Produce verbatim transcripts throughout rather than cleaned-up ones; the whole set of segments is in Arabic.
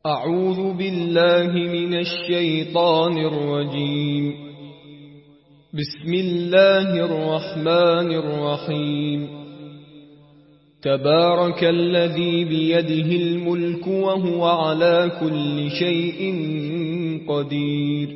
أعوذ بالله من الشيطان الرجيم. بسم الله الرحمن الرحيم. تبارك الذي بيده الملك وهو على كل شيء قدير.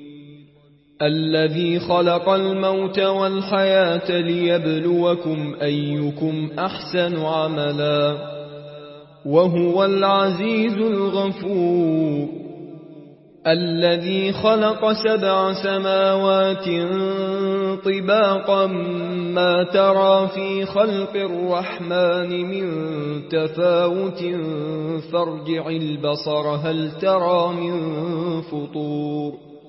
الذي خلق الموت والحياة ليبلوكم أيكم أحسن عملا وهو العزيز الغفور. الذي خلق سبع سماوات طباقا ما ترى في خلق الرحمن من تفاوت فارجع البصر هل ترى من فطور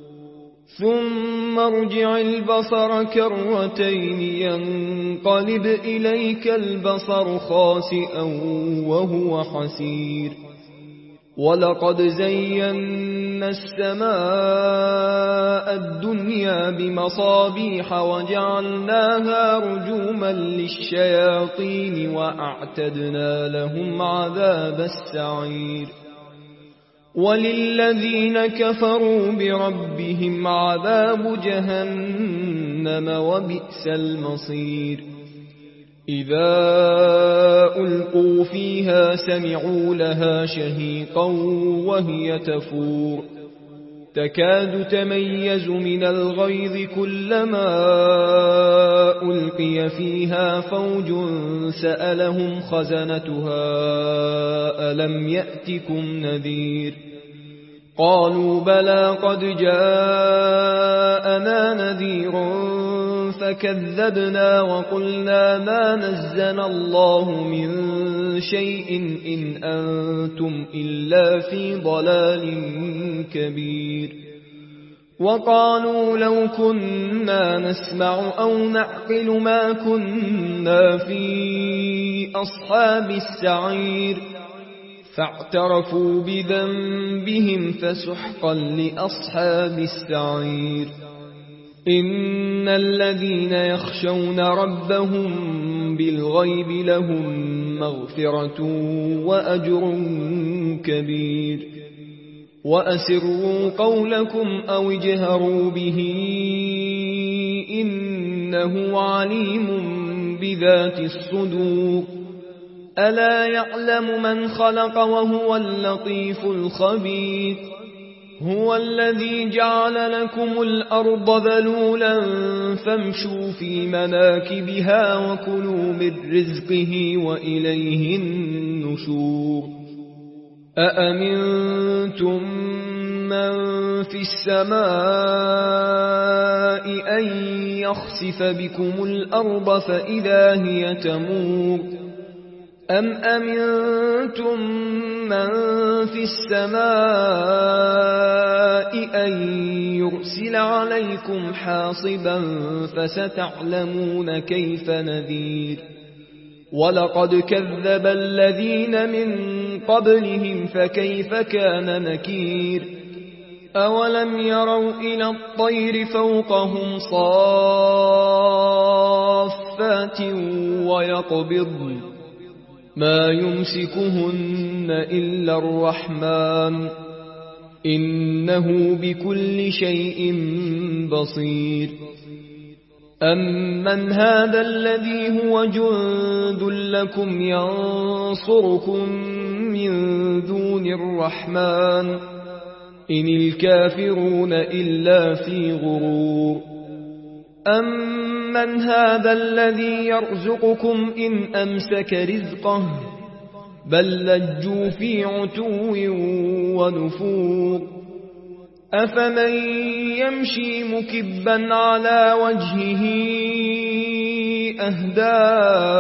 ثم ارجع البصر كرتين ينقلب إليك البصر خاسئا وهو حسير. ولقد زينا السماء الدنيا بمصابيح وجعلناها رجوما للشياطين وأعتدنا لهم عذاب السعير. وللذين كفروا بربهم عذاب جهنم وبئس المصير. إذا ألقوا فيها سمعوا لها شهيقا وهي تفور تكاد تميز من الغيظ كلما ألقي فيها فوج سألهم خزنتها ألم يأتكم نذير قالوا بلى قد جاءنا نذير فكذبنا وقلنا ما نزل الله من شيء إن أنتم إلا في ضلال كبير. وقالوا لو كنا نسمع أو نعقل ما كنا في أصحاب السعير فاعترفوا بذنبهم فسحقا لأصحاب السعير. إن الذين يخشون ربهم بالغيب لهم مغفرة وأجر كبير. وأسروا قولكم أو اجهروا به إنه عليم بذات الصدور. ألا يعلم من خلق وهو اللطيف الخبير. هو الذي جعل لكم الأرض ذلولا فامشوا في مناكبها وكلوا من رزقه وإليه النشور. أأمنتم من في السماء أن يخسف بكم الأرض فإذا هي تمور أم أمنتم من في السماء أن يرسل عليكم حاصبا فستعلمون كيف نذير. ولقد كذب الذين من قبلهم فكيف كان نكير. أولم يروا إلى الطير فوقهم صافات ويقبضن ما يمسكهن إلا الرحمن إنه بكل شيء بصير. أمن هذا الذي هو جند لكم ينصركم من دون الرحمن إن الكافرون إلا في غرور. أمن هذا الذي يرزقكم إن أمسك رزقه بل لجوا في عتو ونفور. أفمن يمشي مكبا على وجهه أهدى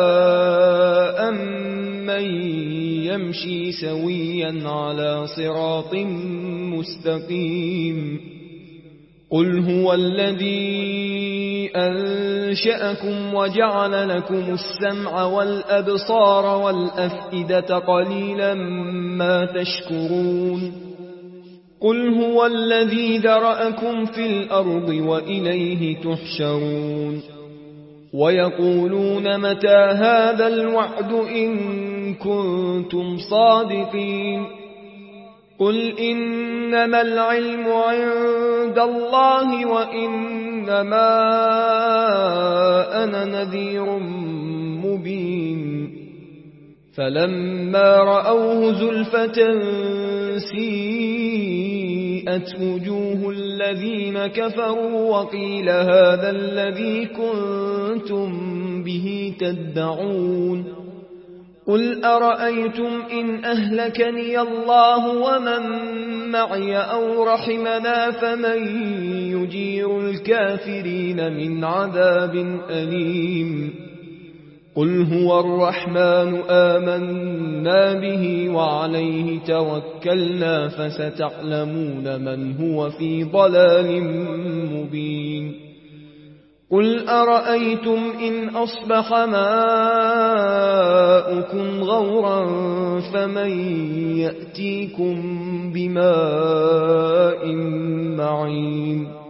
أمن يمشي سويا على صراط مستقيم. قل هو الذي أنشأكم وجعل لكم السمع والأبصار والأفئدة قليلا ما تشكرون. قل هو الذي ذرأكم في الأرض وإليه تحشرون. ويقولون متى هذا الوعد إن كنتم صادقين قل إنما العلم عند الله وإنما أنا نذير مبين فلما رأوه زلفة سيئت وجوه الذين كفروا وقيل هذا الذي كنتم به تدعون قل أرأيتم إن أهلكني الله ومن معي أو رحمنا فمن يجير الكافرين من عذاب أليم قل هو الرحمن آمنا به وعليه توكلنا فستعلمون من هو في ضلال مبين قل أرأيتم إن أصبح ماؤكم غورا فمن يأتيكم بماء معين